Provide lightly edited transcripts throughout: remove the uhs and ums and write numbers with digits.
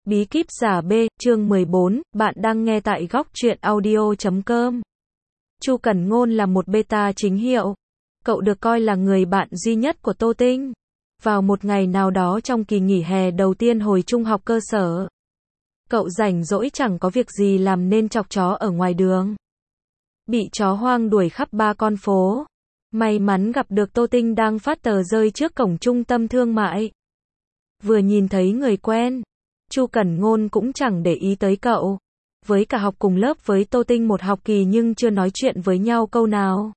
Bí kíp giả B, chương 14, bạn đang nghe tại góc truyện audio.com. Chu Cẩn Ngôn là một beta chính hiệu. Cậu được coi là người bạn duy nhất của Tô Tinh. Vào một ngày nào đó trong kỳ nghỉ hè đầu tiên hồi trung học cơ sở, cậu rảnh rỗi chẳng có việc gì làm nên chọc chó ở ngoài đường. Bị chó hoang đuổi khắp 3 con phố. May mắn gặp được Tô Tinh đang phát tờ rơi trước cổng trung tâm thương mại. Vừa nhìn thấy người quen, Chu Cẩn Ngôn cũng chẳng để ý tới cậu. Với cả học cùng lớp với Tô Tinh một học kỳ nhưng chưa nói chuyện với nhau câu nào,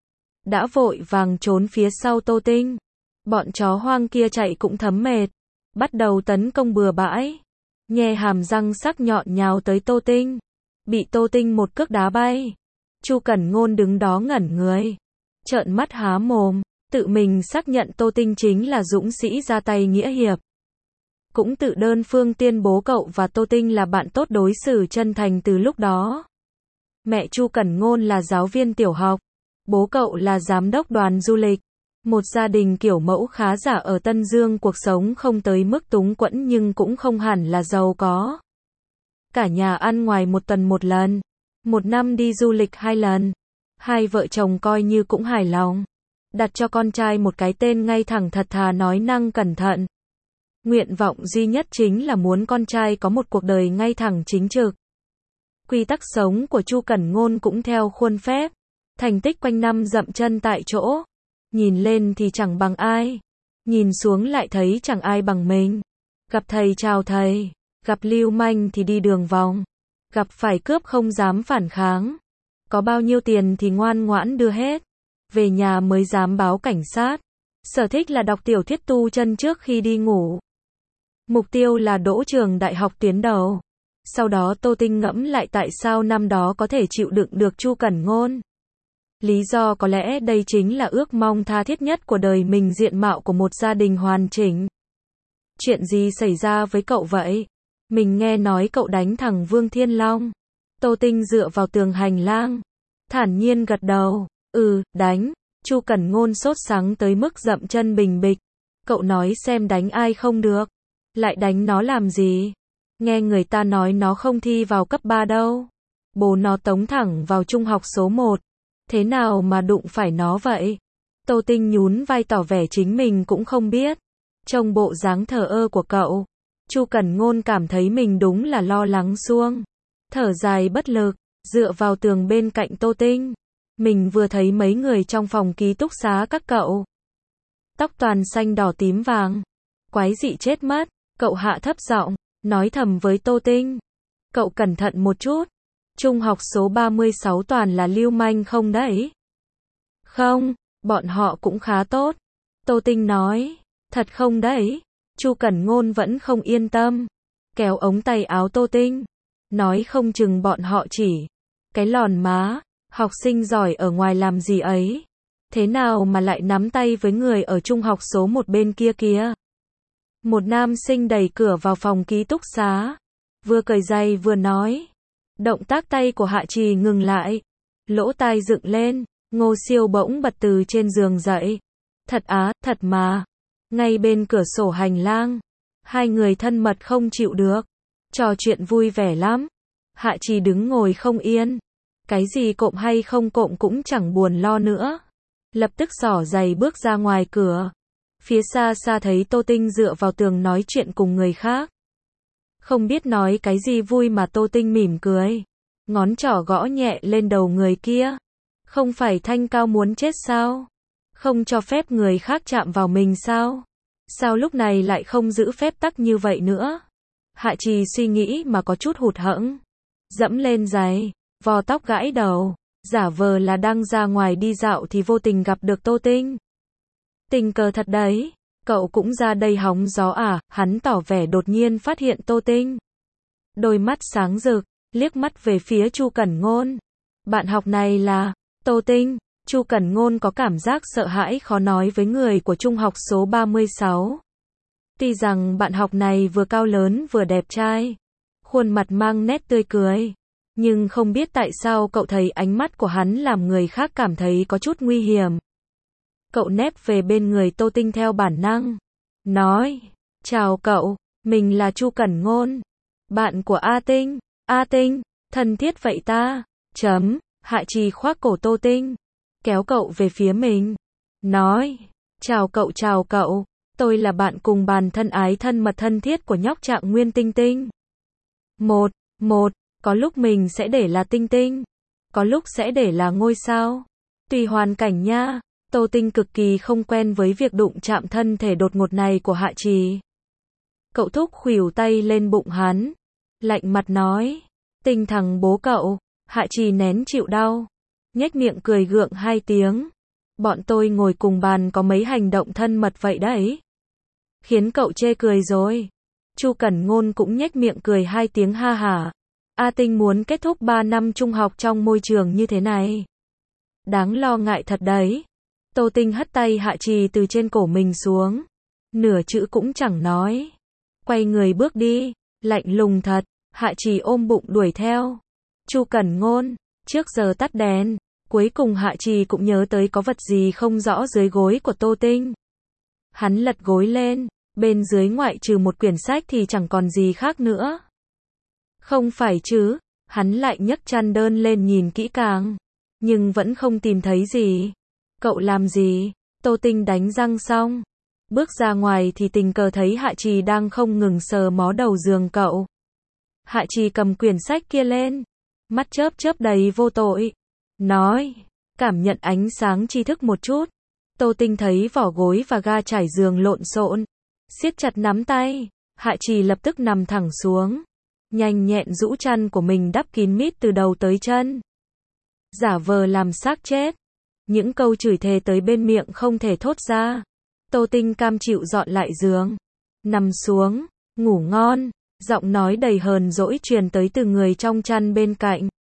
đã vội vàng trốn phía sau Tô Tinh. Bọn chó hoang kia chạy cũng thấm mệt, bắt đầu tấn công bừa bãi, nhe hàm răng sắc nhọn nhào tới Tô Tinh. Bị Tô Tinh một cước đá bay. Chu Cẩn Ngôn đứng đó ngẩn người, trợn mắt há mồm, tự mình xác nhận Tô Tinh chính là dũng sĩ ra tay nghĩa hiệp. Cũng tự đơn phương tuyên bố cậu và Tô Tinh là bạn tốt, đối xử chân thành từ lúc đó. Mẹ Chu Cẩn Ngôn là giáo viên tiểu học, bố cậu là giám đốc đoàn du lịch. Một gia đình kiểu mẫu khá giả ở Tân Dương, cuộc sống không tới mức túng quẫn nhưng cũng không hẳn là giàu có. Cả nhà ăn ngoài một tuần một lần, một năm đi du lịch 2 lần. Hai vợ chồng coi như cũng hài lòng. Đặt cho con trai một cái tên ngay thẳng thật thà, nói năng cẩn thận. Nguyện vọng duy nhất chính là muốn con trai có một cuộc đời ngay thẳng chính trực. Quy tắc sống của Chu Cẩn Ngôn cũng theo khuôn phép. Thành tích quanh năm dậm chân tại chỗ. Nhìn lên thì chẳng bằng ai, nhìn xuống lại thấy chẳng ai bằng mình. Gặp thầy chào thầy, gặp lưu manh thì đi đường vòng, gặp phải cướp không dám phản kháng. Có bao nhiêu tiền thì ngoan ngoãn đưa hết, về nhà mới dám báo cảnh sát. Sở thích là đọc tiểu thuyết tu chân trước khi đi ngủ. Mục tiêu là đỗ trường đại học tuyến đầu. Sau đó Tô Tinh ngẫm lại tại sao năm đó có thể chịu đựng được Chu Cẩn Ngôn. Lý do có lẽ đây chính là ước mong tha thiết nhất của đời mình, diện mạo của một gia đình hoàn chỉnh. Chuyện gì xảy ra với cậu vậy? Mình nghe nói cậu đánh thằng Vương Thiên Long. Tô Tinh dựa vào tường hành lang, thản nhiên gật đầu. Đánh. Chu Cẩn Ngôn sốt sắng tới mức dậm chân bình bịch. Cậu nói xem đánh ai không được, lại đánh nó làm gì? Nghe người ta nói nó không thi vào cấp 3 đâu. Bố nó tống thẳng vào trung học số 1. Thế nào mà đụng phải nó vậy? Tô Tinh nhún vai tỏ vẻ chính mình cũng không biết. Trông bộ dáng thờ ơ của cậu, Chu Cẩn Ngôn cảm thấy mình đúng là lo lắng suông. Thở dài bất lực, dựa vào tường bên cạnh Tô Tinh. Mình vừa thấy mấy người trong phòng ký túc xá các cậu. Tóc toàn xanh đỏ tím vàng. Quái dị chết mất. Cậu hạ thấp giọng, nói thầm với Tô Tinh. Cậu cẩn thận một chút. Trung học số 36 toàn là lưu manh không đấy? Không, bọn họ cũng khá tốt. Tô Tinh nói. Thật không đấy? Chu Cẩn Ngôn vẫn không yên tâm. Kéo ống tay áo Tô Tinh. Nói không chừng bọn họ chỉ cái lòn má. Học sinh giỏi ở ngoài làm gì ấy? Thế nào mà lại nắm tay với người ở trung học số 1 bên kia kìa? Một nam sinh đẩy cửa vào phòng ký túc xá. Vừa cởi giày vừa nói. Động tác tay của Hạ Trì ngừng lại. Lỗ tai dựng lên. Ngô Siêu bỗng bật từ trên giường dậy. Thật á, thật mà. Ngay bên cửa sổ hành lang. Hai người thân mật không chịu được. Trò chuyện vui vẻ lắm. Hạ Trì đứng ngồi không yên. Cái gì cộm hay không cộm cũng chẳng buồn lo nữa. Lập tức xỏ giày bước ra ngoài cửa. Phía xa xa thấy Tô Tinh dựa vào tường nói chuyện cùng người khác. Không biết nói cái gì vui mà Tô Tinh mỉm cười. Ngón trỏ gõ nhẹ lên đầu người kia. Không phải thanh cao muốn chết sao? Không cho phép người khác chạm vào mình sao? Sao lúc này lại không giữ phép tắc như vậy nữa? Hạ Trì suy nghĩ mà có chút hụt hẫng. Dẫm lên giày, vò tóc gãi đầu. Giả vờ là đang ra ngoài đi dạo thì vô tình gặp được Tô Tinh. Tình cờ thật đấy. Cậu cũng ra đây hóng gió à? Hắn tỏ vẻ đột nhiên phát hiện Tô Tinh. Đôi mắt sáng rực, liếc mắt về phía Chu Cẩn Ngôn. Bạn học này là Tô Tinh. Chu Cẩn Ngôn có cảm giác sợ hãi khó nói với người của trung học số 36. Tuy rằng bạn học này vừa cao lớn vừa đẹp trai, khuôn mặt mang nét tươi cười, nhưng không biết tại sao cậu thấy ánh mắt của hắn làm người khác cảm thấy có chút nguy hiểm. Cậu nép về bên người Tô Tinh theo bản năng. Nói, chào cậu, mình là Chu Cẩn Ngôn. Bạn của A Tinh. A Tinh, thân thiết vậy ta. Hạ Trì khoác cổ Tô Tinh, kéo cậu về phía mình. Nói, chào cậu, tôi là bạn cùng bàn thân ái thân mật thân thiết của nhóc Trạng Nguyên Tinh Tinh. Có lúc mình sẽ để là Tinh Tinh, có lúc sẽ để là ngôi sao. Tùy hoàn cảnh nha. Tô Tinh cực kỳ không quen với việc đụng chạm thân thể đột ngột này của Hạ Trì. Cậu thúc khuỷu tay lên bụng hắn, lạnh mặt nói, Tinh thằng bố cậu. Hạ Trì nén chịu đau, nhếch miệng cười gượng 2 tiếng. Bọn tôi ngồi cùng bàn có mấy hành động thân mật vậy đấy. Khiến cậu chê cười rồi. Chu Cẩn Ngôn cũng nhếch miệng cười 2 tiếng ha hả. A Tinh muốn kết thúc 3 năm trung học trong môi trường như thế này. Đáng lo ngại thật đấy. Tô Tinh hất tay Hạ Trì từ trên cổ mình xuống. Nửa chữ cũng chẳng nói. Quay người bước đi. Lạnh lùng thật. Hạ Trì ôm bụng đuổi theo. Chu Cẩn Ngôn, trước giờ tắt đèn. Cuối cùng Hạ Trì cũng nhớ tới có vật gì không rõ dưới gối của Tô Tinh. Hắn lật gối lên. Bên dưới ngoại trừ một quyển sách thì chẳng còn gì khác nữa. Không phải chứ. Hắn lại nhấc chăn đơn lên nhìn kỹ càng. Nhưng vẫn không tìm thấy gì. Cậu làm gì? Tô Tinh đánh răng xong. Bước ra ngoài thì tình cờ thấy Hạ Trì đang không ngừng sờ mó đầu giường cậu. Hạ Trì cầm quyển sách kia lên. Mắt chớp chớp đầy vô tội. Nói, cảm nhận ánh sáng tri thức một chút. Tô Tinh thấy vỏ gối và ga trải giường lộn xộn. Siết chặt nắm tay. Hạ Trì lập tức nằm thẳng xuống. Nhanh nhẹn rũ chăn của mình đắp kín mít từ đầu tới chân. Giả vờ làm xác chết. Những câu chửi thề tới bên miệng không thể thốt ra. Tô Tinh cam chịu dọn lại giường. Nằm xuống, ngủ ngon. Giọng nói đầy hờn dỗi truyền tới từ người trong chăn bên cạnh.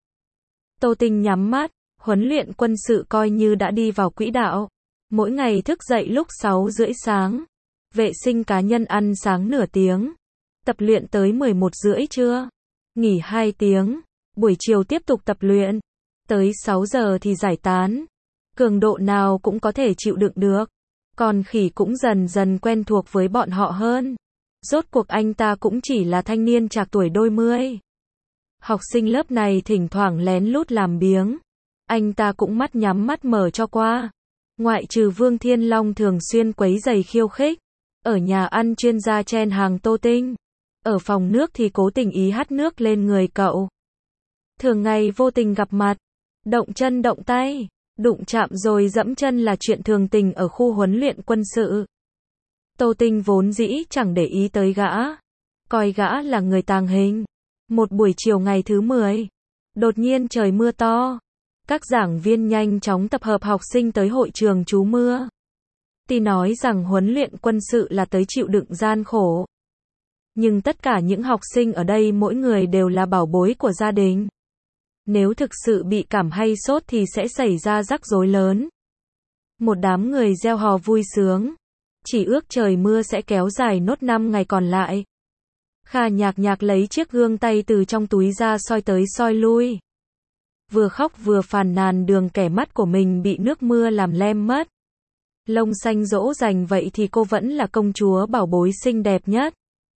Tô Tinh nhắm mắt. Huấn luyện quân sự coi như đã đi vào quỹ đạo. Mỗi ngày thức dậy lúc 6:30 sáng. Vệ sinh cá nhân ăn sáng nửa tiếng. Tập luyện tới 11:30 trưa. Nghỉ 2 tiếng. Buổi chiều tiếp tục tập luyện. Tới 6 giờ thì giải tán. Cường độ nào cũng có thể chịu đựng được. Còn Khỉ cũng dần dần quen thuộc với bọn họ hơn. Rốt cuộc anh ta cũng chỉ là thanh niên trạc tuổi đôi mươi. Học sinh lớp này thỉnh thoảng lén lút làm biếng. Anh ta cũng mắt nhắm mắt mở cho qua. Ngoại trừ Vương Thiên Long thường xuyên quấy rầy khiêu khích. Ở nhà ăn chuyên gia chen hàng Tô Tinh. Ở phòng nước thì cố tình ý hắt nước lên người cậu. Thường ngày vô tình gặp mặt. Động chân động tay. Đụng chạm rồi dẫm chân là chuyện thường tình ở khu huấn luyện quân sự. Tô Tinh vốn dĩ chẳng để ý tới gã. Coi gã là người tàng hình. Một buổi chiều ngày thứ 10. Đột nhiên trời mưa to. Các giảng viên nhanh chóng tập hợp học sinh tới hội trường trú mưa. Tuy nói rằng huấn luyện quân sự là tới chịu đựng gian khổ. Nhưng tất cả những học sinh ở đây mỗi người đều là bảo bối của gia đình. Nếu thực sự bị cảm hay sốt thì sẽ xảy ra rắc rối lớn. Một đám người reo hò vui sướng. Chỉ ước trời mưa sẽ kéo dài nốt 5 ngày còn lại. Kha Nhạc Nhạc lấy chiếc gương tay từ trong túi ra soi tới soi lui. Vừa khóc vừa phàn nàn đường kẻ mắt của mình bị nước mưa làm lem mất. Lông xanh dỗ dành vậy thì cô vẫn là công chúa bảo bối xinh đẹp nhất.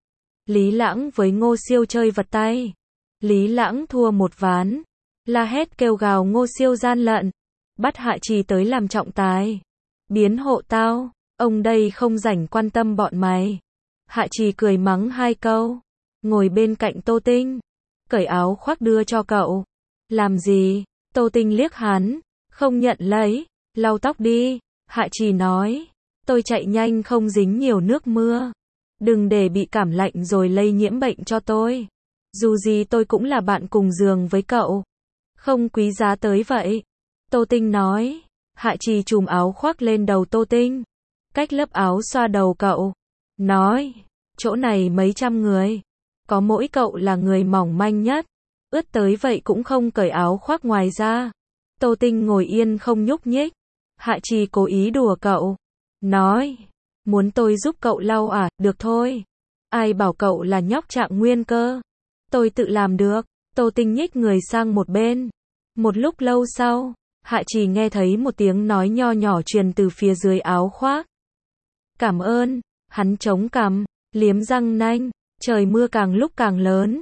Lý Lãng với Ngô Siêu chơi vật tay. Lý Lãng thua một ván. La hét kêu gào Ngô Siêu gian lận. Bắt Hạ Trì tới làm trọng tài. Biến hộ tao, ông đây không rảnh quan tâm bọn mày. Hạ Trì cười mắng 2 câu. Ngồi bên cạnh Tô Tinh. Cởi áo khoác đưa cho cậu. Làm gì? Tô Tinh liếc hắn. Không nhận lấy. Lau tóc đi. Hạ Trì nói. Tôi chạy nhanh không dính nhiều nước mưa. Đừng để bị cảm lạnh rồi lây nhiễm bệnh cho tôi. Dù gì tôi cũng là bạn cùng giường với cậu. Không quý giá tới vậy. Tô Tinh nói. Hạ Trì chùm áo khoác lên đầu Tô Tinh. Cách lớp áo xoa đầu cậu. Nói. Chỗ này mấy trăm người. Có mỗi cậu là người mỏng manh nhất. Ướt tới vậy cũng không cởi áo khoác ngoài ra. Tô Tinh ngồi yên không nhúc nhích. Hạ Trì cố ý đùa cậu. Nói. Muốn tôi giúp cậu lau à? Được thôi. Ai bảo cậu là nhóc Trạng Nguyên cơ. Tôi tự làm được. Tô Tinh nhích người sang một bên. Một lúc lâu sau, Hạ Trì nghe thấy một tiếng nói nho nhỏ truyền từ phía dưới áo khoác. Cảm ơn. Hắn chống cằm, liếm răng nanh. Trời mưa càng lúc càng lớn.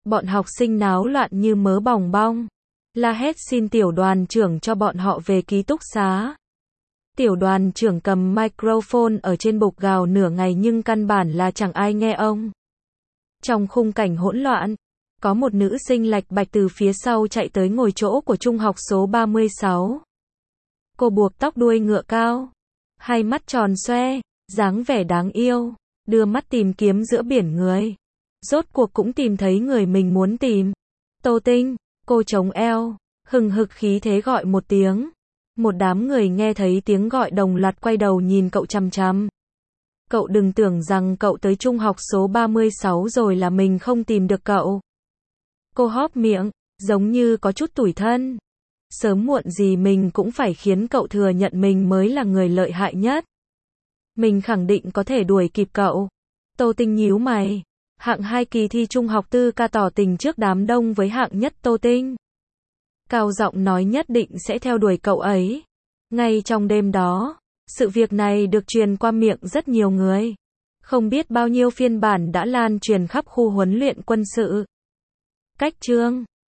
Bọn học sinh náo loạn như mớ bòng bong. La hét xin tiểu đoàn trưởng cho bọn họ về ký túc xá. Tiểu đoàn trưởng cầm microphone ở trên bục gào nửa ngày nhưng căn bản là chẳng ai nghe ông. Trong khung cảnh hỗn loạn, có một nữ sinh lạch bạch từ phía sau chạy tới ngồi chỗ của trung học số 36. Cô buộc tóc đuôi ngựa cao, hai mắt tròn xoe, dáng vẻ đáng yêu, đưa mắt tìm kiếm giữa biển người. Rốt cuộc cũng tìm thấy người mình muốn tìm. Tô Tinh, cô chống eo, hừng hực khí thế gọi một tiếng. Một đám người nghe thấy tiếng gọi đồng loạt quay đầu nhìn cậu chằm chằm. Cậu đừng tưởng rằng cậu tới trung học số 36 rồi là mình không tìm được cậu. Cô hóp miệng, giống như có chút tủi thân. Sớm muộn gì mình cũng phải khiến cậu thừa nhận mình mới là người lợi hại nhất. Mình khẳng định có thể đuổi kịp cậu. Tô Tinh nhíu mày. Hạng 2 kỳ thi trung học tư ca tỏ tình trước đám đông với hạng nhất Tô Tinh. Cao giọng nói nhất định sẽ theo đuổi cậu ấy. Ngay trong đêm đó, sự việc này được truyền qua miệng rất nhiều người. Không biết bao nhiêu phiên bản đã lan truyền khắp khu huấn luyện quân sự. Cách chương